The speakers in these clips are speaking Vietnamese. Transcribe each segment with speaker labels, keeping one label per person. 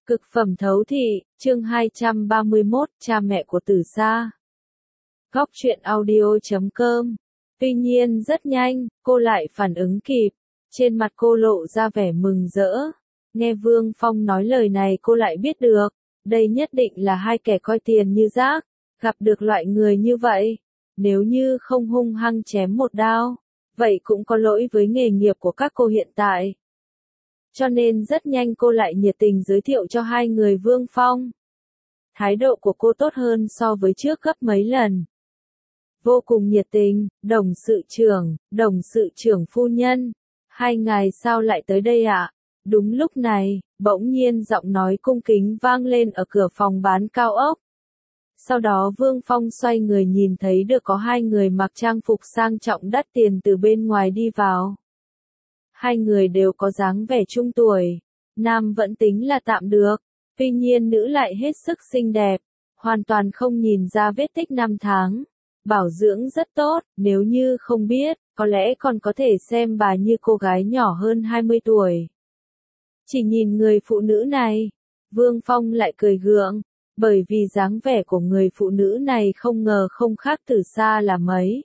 Speaker 1: Cực phẩm thấu thị, chương 231, cha mẹ của Tử Sa. Góc truyện audio.com. Tuy nhiên rất nhanh, cô lại phản ứng kịp. Trên mặt cô lộ ra vẻ mừng rỡ. Nghe Vương Phong nói lời này cô lại biết được. Đây nhất định là hai kẻ coi tiền như rác. Gặp được loại người như vậy. Nếu như không hung hăng chém một đao. Vậy cũng có lỗi với nghề nghiệp của các cô hiện tại. Cho nên rất nhanh cô lại nhiệt tình giới thiệu cho hai người Vương Phong. Thái độ của cô tốt hơn so với trước gấp mấy lần. Vô cùng nhiệt tình, đồng sự trưởng phu nhân. Hai ngài sao lại tới đây ạ? Đúng lúc này, bỗng nhiên giọng nói cung kính vang lên ở cửa phòng bán cao ốc. Sau đó Vương Phong xoay người nhìn thấy được có hai người mặc trang phục sang trọng đắt tiền từ bên ngoài đi vào. Hai người đều có dáng vẻ trung tuổi, nam vẫn tính là tạm được, tuy nhiên nữ lại hết sức xinh đẹp, hoàn toàn không nhìn ra vết tích năm tháng, bảo dưỡng rất tốt, nếu như không biết, có lẽ còn có thể xem bà như cô gái nhỏ hơn 20 tuổi. Chỉ nhìn người phụ nữ này, Vương Phong lại cười gượng, bởi vì dáng vẻ của người phụ nữ này không ngờ không khác Tử Sa là mấy.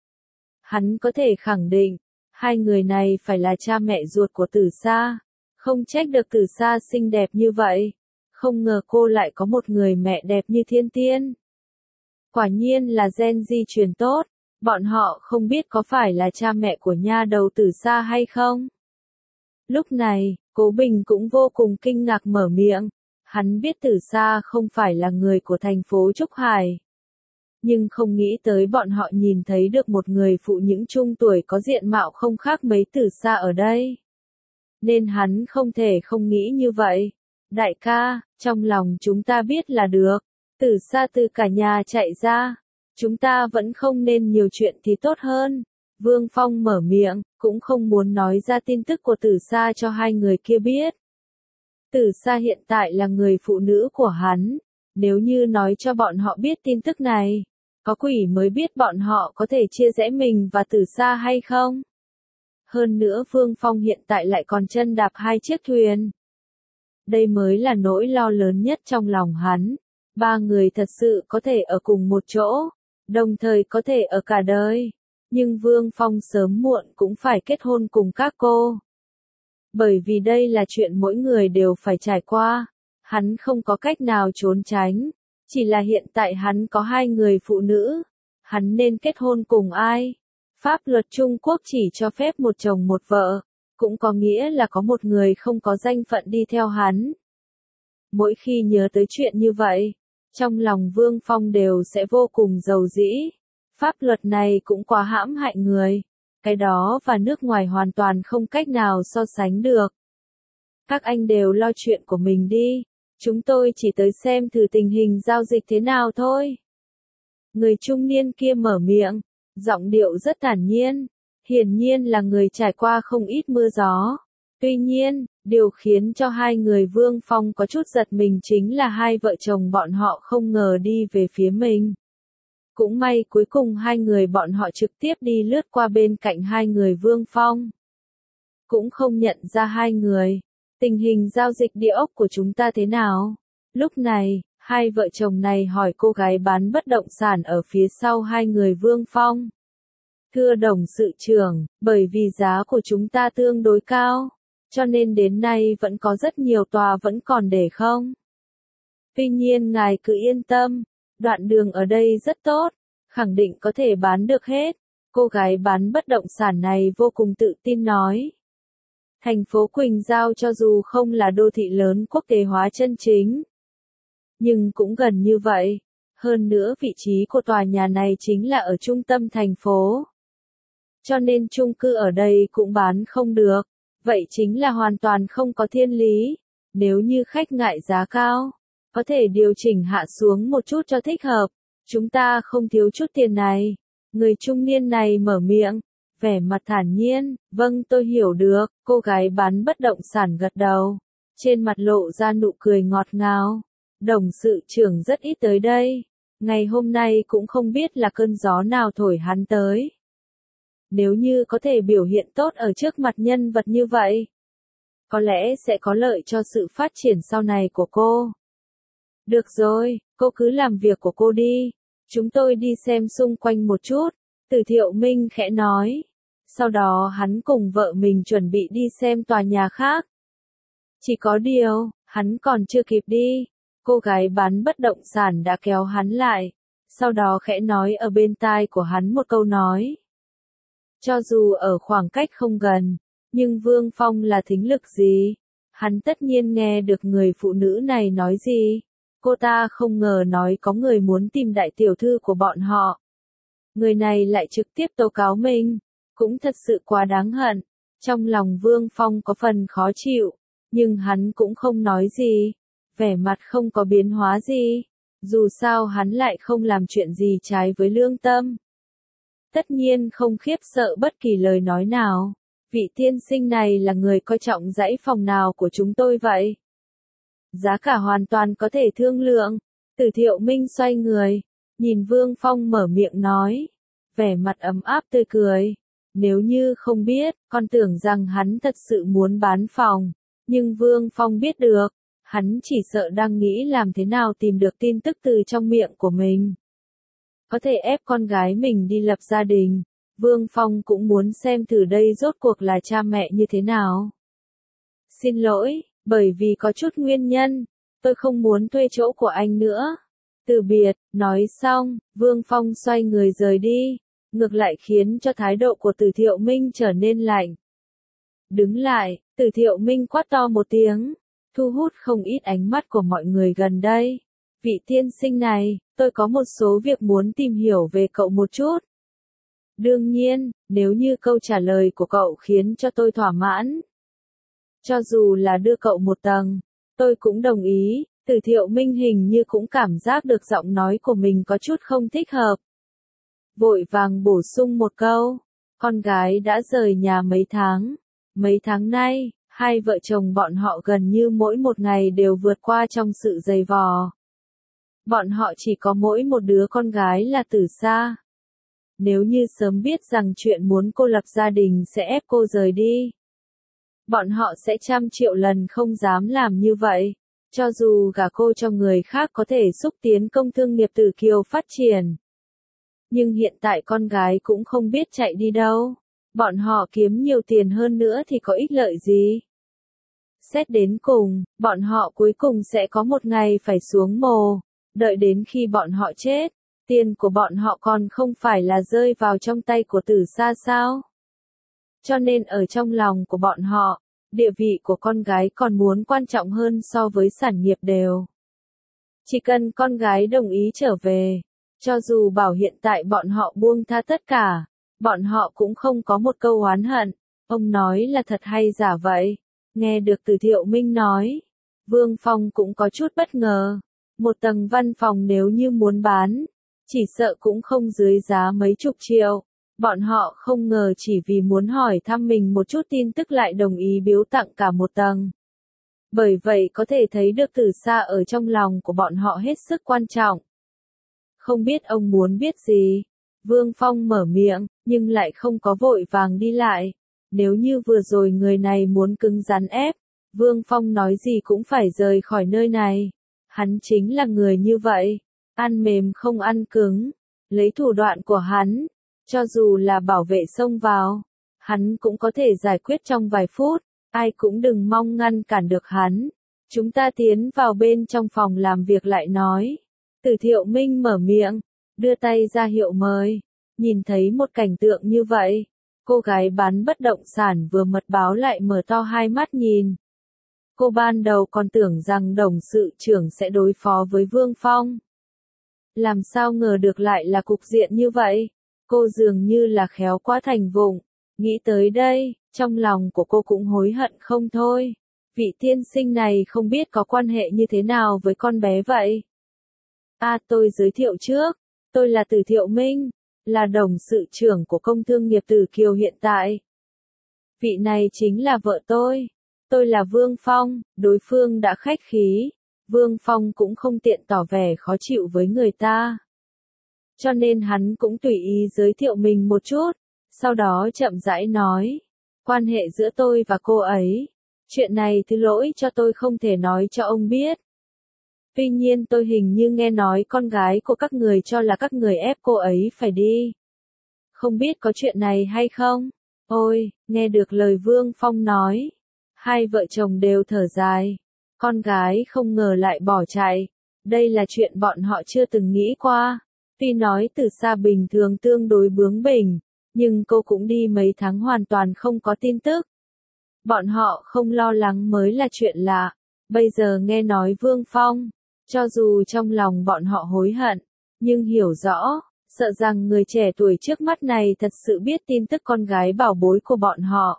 Speaker 1: Hắn có thể khẳng định, hai người này phải là cha mẹ ruột của Tử Sa, không trách được Tử Sa xinh đẹp như vậy, không ngờ cô lại có một người mẹ đẹp như thiên tiên. Quả nhiên là gen di truyền tốt, bọn họ không biết có phải là cha mẹ của nha đầu Tử Sa hay không. Lúc này, Cố Bình cũng vô cùng kinh ngạc mở miệng, hắn biết Tử Sa không phải là người của thành phố Trúc Hải. Nhưng không nghĩ tới bọn họ nhìn thấy được một người phụ những trung tuổi có diện mạo không khác mấy Tử Sa ở đây. Nên hắn không thể không nghĩ như vậy. Đại ca, trong lòng chúng ta biết là được. Tử Sa từ cả nhà chạy ra. Chúng ta vẫn không nên nhiều chuyện thì tốt hơn. Vương Phong mở miệng, cũng không muốn nói ra tin tức của Tử Sa cho hai người kia biết. Tử Sa hiện tại là người phụ nữ của hắn. Nếu như nói cho bọn họ biết tin tức này, có quỷ mới biết bọn họ có thể chia rẽ mình và Tử Sa hay không. Hơn nữa Vương Phong hiện tại lại còn chân đạp hai chiếc thuyền. Đây mới là nỗi lo lớn nhất trong lòng hắn. Ba người thật sự có thể ở cùng một chỗ, đồng thời có thể ở cả đời. Nhưng Vương Phong sớm muộn cũng phải kết hôn cùng các cô. Bởi vì đây là chuyện mỗi người đều phải trải qua. Hắn không có cách nào trốn tránh. Chỉ là hiện tại hắn có hai người phụ nữ. Hắn nên kết hôn cùng ai? Pháp luật Trung Quốc chỉ cho phép một chồng một vợ. Cũng có nghĩa là có một người không có danh phận đi theo hắn. Mỗi khi nhớ tới chuyện như vậy, trong lòng Vương Phong đều sẽ vô cùng giàu dĩ. Pháp luật này cũng quá hãm hại người. Cái đó và nước ngoài hoàn toàn không cách nào so sánh được. Các anh đều lo chuyện của mình đi. Chúng tôi chỉ tới xem thử tình hình giao dịch thế nào thôi. Người trung niên kia mở miệng, giọng điệu rất thản nhiên, hiển nhiên là người trải qua không ít mưa gió. Tuy nhiên, điều khiến cho hai người Vương Phong có chút giật mình chính là hai vợ chồng bọn họ không ngờ đi về phía mình. Cũng may cuối cùng hai người bọn họ trực tiếp đi lướt qua bên cạnh hai người Vương Phong. Cũng không nhận ra hai người. Tình hình giao dịch địa ốc của chúng ta thế nào? Lúc này, hai vợ chồng này hỏi cô gái bán bất động sản ở phía sau hai người Vương Phong. Thưa đồng sự trưởng, bởi vì giá của chúng ta tương đối cao, cho nên đến nay vẫn có rất nhiều tòa vẫn còn để không. Tuy nhiên ngài cứ yên tâm, đoạn đường ở đây rất tốt, khẳng định có thể bán được hết. Cô gái bán bất động sản này vô cùng tự tin nói. Thành phố Quỳnh Giao cho dù không là đô thị lớn quốc tế hóa chân chính, nhưng cũng gần như vậy. Hơn nữa vị trí của tòa nhà này chính là ở trung tâm thành phố. Cho nên chung cư ở đây cũng bán không được. Vậy chính là hoàn toàn không có thiên lý. Nếu như khách ngại giá cao, có thể điều chỉnh hạ xuống một chút cho thích hợp. Chúng ta không thiếu chút tiền này. Người trung niên này mở miệng, vẻ mặt thản nhiên, vâng tôi hiểu được, cô gái bán bất động sản gật đầu. Trên mặt lộ ra nụ cười ngọt ngào. Đồng sự trưởng rất ít tới đây. Ngày hôm nay cũng không biết là cơn gió nào thổi hắn tới. Nếu như có thể biểu hiện tốt ở trước mặt nhân vật như vậy, có lẽ sẽ có lợi cho sự phát triển sau này của cô. Được rồi, cô cứ làm việc của cô đi. Chúng tôi đi xem xung quanh một chút, Từ Thiệu Minh khẽ nói. Sau đó hắn cùng vợ mình chuẩn bị đi xem tòa nhà khác. Chỉ có điều, hắn còn chưa kịp đi. Cô gái bán bất động sản đã kéo hắn lại. Sau đó khẽ nói ở bên tai của hắn một câu nói. Cho dù ở khoảng cách không gần, nhưng Vương Phong là thính lực gì? Hắn tất nhiên nghe được người phụ nữ này nói gì. Cô ta không ngờ nói có người muốn tìm đại tiểu thư của bọn họ. Người này lại trực tiếp tố cáo mình, cũng thật sự quá đáng hận. Trong lòng Vương Phong có phần khó chịu, nhưng hắn cũng không nói gì, vẻ mặt không có biến hóa gì. Dù sao hắn lại không làm chuyện gì trái với lương tâm. Tất nhiên không khiếp sợ bất kỳ lời nói nào. Vị tiên sinh này là người coi trọng dãy phòng nào của chúng tôi vậy? Giá cả hoàn toàn có thể thương lượng. Từ Thiệu Minh xoay người, nhìn Vương Phong mở miệng nói, vẻ mặt ấm áp tươi cười. Nếu như không biết, con tưởng rằng hắn thật sự muốn bán phòng, nhưng Vương Phong biết được, hắn chỉ sợ đang nghĩ làm thế nào tìm được tin tức từ trong miệng của mình. Có thể ép con gái mình đi lập gia đình, Vương Phong cũng muốn xem thử đây rốt cuộc là cha mẹ như thế nào. Xin lỗi, bởi vì có chút nguyên nhân, tôi không muốn thuê chỗ của anh nữa. Từ biệt, nói xong, Vương Phong xoay người rời đi, ngược lại khiến cho thái độ của Từ Thiệu Minh trở nên lạnh. Đứng lại, Từ Thiệu Minh quát to một tiếng, thu hút không ít ánh mắt của mọi người gần đây. Vị tiên sinh này, tôi có một số việc muốn tìm hiểu về cậu một chút. Đương nhiên, nếu như câu trả lời của cậu khiến cho tôi thỏa mãn. Cho dù là đưa cậu một tầng, tôi cũng đồng ý. Từ Thiệu Minh hình như cũng cảm giác được giọng nói của mình có chút không thích hợp. Vội vàng bổ sung một câu, con gái đã rời nhà mấy tháng. Mấy tháng nay, hai vợ chồng bọn họ gần như mỗi một ngày đều vượt qua trong sự dày vò. Bọn họ chỉ có mỗi một đứa con gái là Tử Sa. Nếu như sớm biết rằng chuyện muốn cô lập gia đình sẽ ép cô rời đi, bọn họ sẽ 100.000.000 lần không dám làm như vậy. Cho dù gả cô cho người khác có thể xúc tiến công thương nghiệp Tử Kiều phát triển. Nhưng hiện tại con gái cũng không biết chạy đi đâu. Bọn họ kiếm nhiều tiền hơn nữa thì có ích lợi gì? Xét đến cùng, bọn họ cuối cùng sẽ có một ngày phải xuống mồ. Đợi đến khi bọn họ chết, tiền của bọn họ còn không phải là rơi vào trong tay của Tử Sa sao? Cho nên ở trong lòng của bọn họ, địa vị của con gái còn muốn quan trọng hơn so với sản nghiệp đều. Chỉ cần con gái đồng ý trở về, cho dù bảo hiện tại bọn họ buông tha tất cả, bọn họ cũng không có một câu oán hận. Ông nói là thật hay giả vậy? Nghe được Từ Thiệu Minh nói, Vương Phong cũng có chút bất ngờ. Một tầng văn phòng nếu như muốn bán, chỉ sợ cũng không dưới giá mấy chục triệu. Bọn họ không ngờ chỉ vì muốn hỏi thăm mình một chút tin tức lại đồng ý biếu tặng cả một tầng. Bởi vậy có thể thấy được Tử Sa ở trong lòng của bọn họ hết sức quan trọng. Không biết ông muốn biết gì? Vương Phong mở miệng, nhưng lại không có vội vàng đi lại. Nếu như vừa rồi người này muốn cứng rắn ép, Vương Phong nói gì cũng phải rời khỏi nơi này. Hắn chính là người như vậy, ăn mềm không ăn cứng. Lấy thủ đoạn của hắn, cho dù là bảo vệ xông vào, hắn cũng có thể giải quyết trong vài phút. Ai cũng đừng mong ngăn cản được hắn. Chúng ta tiến vào bên trong phòng làm việc lại nói. Từ Thiệu Minh mở miệng, đưa tay ra hiệu mời. Nhìn thấy một cảnh tượng như vậy, cô gái bán bất động sản vừa mật báo lại mở to hai mắt nhìn. Cô ban đầu còn tưởng rằng đồng sự trưởng sẽ đối phó với Vương Phong. Làm sao ngờ được lại là cục diện như vậy? Cô dường như là khéo quá thành vụng. Nghĩ tới đây, trong lòng của cô cũng hối hận không thôi. Vị tiên sinh này không biết có quan hệ như thế nào với con bé vậy? Tôi giới thiệu trước. Tôi là Từ Thiệu Minh, là đồng sự trưởng của công thương nghiệp Tử Kiều hiện tại. Vị này chính là vợ tôi. Tôi là Vương Phong. Đối phương đã khách khí. Vương Phong cũng không tiện tỏ vẻ khó chịu với người ta. Cho nên hắn cũng tùy ý giới thiệu mình một chút. Sau đó chậm rãi nói. Quan hệ giữa tôi và cô ấy Chuyện này thứ lỗi cho tôi không thể nói cho ông biết. Tuy nhiên tôi hình như nghe nói con gái của các người cho là các người ép cô ấy phải đi. Không biết có chuyện này hay không? Ôi, nghe được lời Vương Phong nói. Hai vợ chồng đều thở dài. Con gái không ngờ lại bỏ chạy. Đây là chuyện bọn họ chưa từng nghĩ qua. Tuy nói từ xa bình thường tương đối bướng bỉnh, nhưng cô cũng đi mấy tháng hoàn toàn không có tin tức. Bọn họ không lo lắng mới là chuyện lạ. Bây giờ nghe nói Vương Phong, cho dù trong lòng bọn họ hối hận, nhưng hiểu rõ, sợ rằng người trẻ tuổi trước mắt này thật sự biết tin tức con gái bảo bối của bọn họ.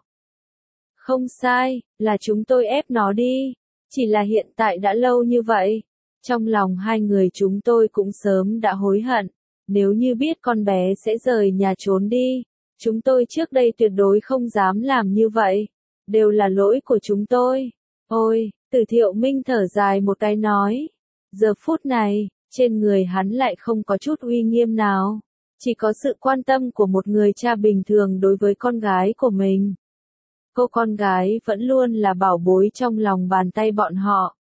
Speaker 1: Không sai, là chúng tôi ép nó đi. Chỉ là hiện tại đã lâu như vậy. Trong lòng hai người chúng tôi cũng sớm đã hối hận. Nếu như biết con bé sẽ rời nhà trốn đi, chúng tôi trước đây tuyệt đối không dám làm như vậy. Đều là lỗi của chúng tôi. Ôi, Từ Thiệu Minh thở dài một cái nói. Giờ phút này, trên người hắn lại không có chút uy nghiêm nào. Chỉ có sự quan tâm của một người cha bình thường đối với con gái của mình. Cô con gái vẫn luôn là bảo bối trong lòng bàn tay bọn họ.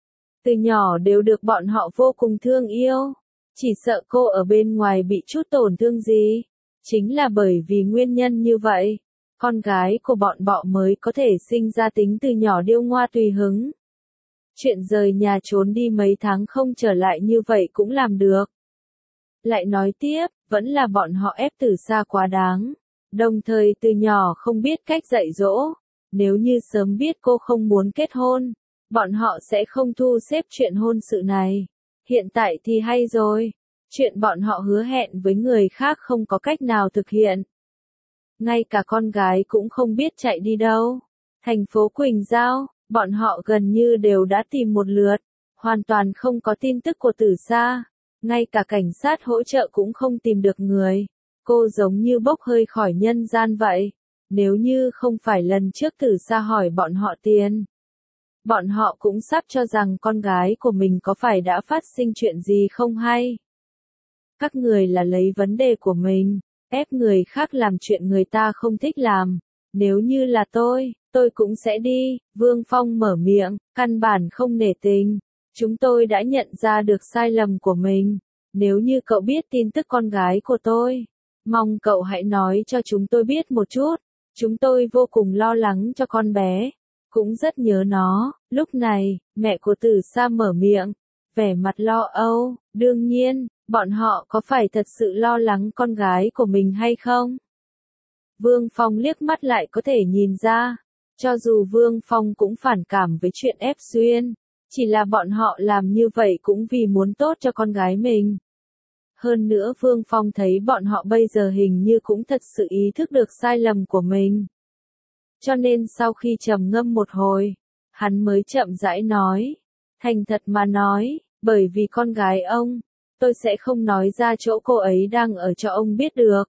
Speaker 1: Từ nhỏ đều được bọn họ vô cùng thương yêu. Chỉ sợ cô ở bên ngoài bị chút tổn thương gì. Chính là bởi vì nguyên nhân như vậy, con gái của bọn họ mới có thể sinh ra tính từ nhỏ điêu ngoa tùy hứng. Chuyện rời nhà trốn đi mấy tháng không trở lại như vậy cũng làm được. Lại nói tiếp, vẫn là bọn họ ép từ xa quá đáng. Đồng thời từ nhỏ không biết cách dạy dỗ. Nếu như sớm biết cô không muốn kết hôn, bọn họ sẽ không thu xếp chuyện hôn sự này. Hiện tại thì hay rồi. Chuyện bọn họ hứa hẹn với người khác không có cách nào thực hiện. Ngay cả con gái cũng không biết chạy đi đâu. Thành phố Quỳnh Giao, bọn họ gần như đều đã tìm một lượt. Hoàn toàn không có tin tức của Tử Sa. Ngay cả cảnh sát hỗ trợ cũng không tìm được người. Cô giống như bốc hơi khỏi nhân gian vậy. Nếu như không phải lần trước Tử Sa hỏi bọn họ tiền, bọn họ cũng sắp cho rằng con gái của mình có phải đã phát sinh chuyện gì không hay. Các người là lấy vấn đề của mình, ép người khác làm chuyện người ta không thích làm. Nếu như là tôi cũng sẽ đi. Vương Phong mở miệng, căn bản không nể tình. Chúng tôi đã nhận ra được sai lầm của mình. Nếu như cậu biết tin tức con gái của tôi, mong cậu hãy nói cho chúng tôi biết một chút. Chúng tôi vô cùng lo lắng cho con bé, cũng rất nhớ nó. Lúc này, mẹ của Tử Sa mở miệng, vẻ mặt lo âu. Đương nhiên, bọn họ có phải thật sự lo lắng con gái của mình hay không? Vương Phong liếc mắt lại có thể nhìn ra. Cho dù Vương Phong cũng phản cảm với chuyện ép xuyên, chỉ là bọn họ làm như vậy cũng vì muốn tốt cho con gái mình. Hơn nữa Vương Phong thấy bọn họ bây giờ hình như cũng thật sự ý thức được sai lầm của mình. Cho nên sau khi trầm ngâm một hồi, hắn mới chậm rãi nói. Thành thật mà nói, bởi vì con gái ông, tôi sẽ không nói ra chỗ cô ấy đang ở cho ông biết được.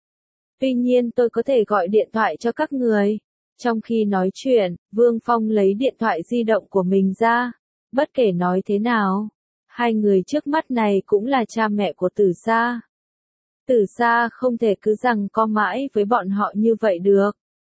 Speaker 1: Tuy nhiên tôi có thể gọi điện thoại cho các người. Trong khi nói chuyện, Vương Phong lấy điện thoại di động của mình ra. Bất kể nói thế nào, hai người trước mắt này cũng là cha mẹ của Tử Sa. Tử Sa không thể cứ rằng co mãi với bọn họ như vậy được.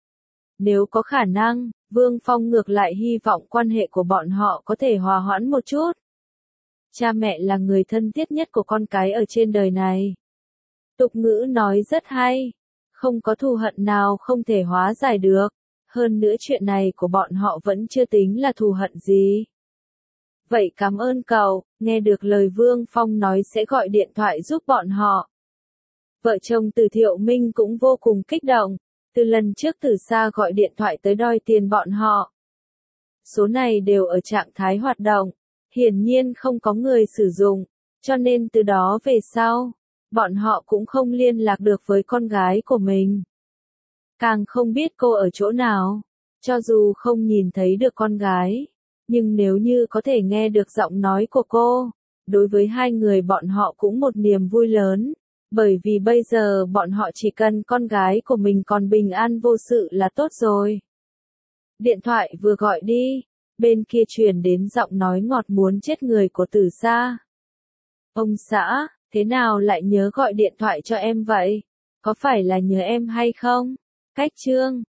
Speaker 1: Nếu có khả năng, Vương Phong ngược lại hy vọng quan hệ của bọn họ có thể hòa hoãn một chút. Cha mẹ là người thân thiết nhất của con cái ở trên đời này. Tục ngữ nói rất hay, không có thù hận nào không thể hóa giải được. Hơn nữa chuyện này của bọn họ vẫn chưa tính là thù hận gì. Vậy cảm ơn cậu. Nghe được lời Vương Phong nói sẽ gọi điện thoại giúp bọn họ. Vợ chồng Từ Thiệu Minh cũng vô cùng kích động. Từ lần trước Tử Sa gọi điện thoại tới đòi tiền bọn họ. Số này đều ở trạng thái hoạt động. Hiển nhiên không có người sử dụng. Cho nên từ đó về sau, bọn họ cũng không liên lạc được với con gái của mình. Càng không biết cô ở chỗ nào. Cho dù không nhìn thấy được con gái, nhưng nếu như có thể nghe được giọng nói của cô, đối với hai người bọn họ cũng một niềm vui lớn. Bởi vì bây giờ bọn họ chỉ cần con gái của mình còn bình an vô sự là tốt rồi. Điện thoại vừa gọi đi, bên kia truyền đến giọng nói ngọt muốn chết người của Tử Sa. Ông xã, thế nào lại nhớ gọi điện thoại cho em vậy? Có phải là nhớ em hay không? Cách chương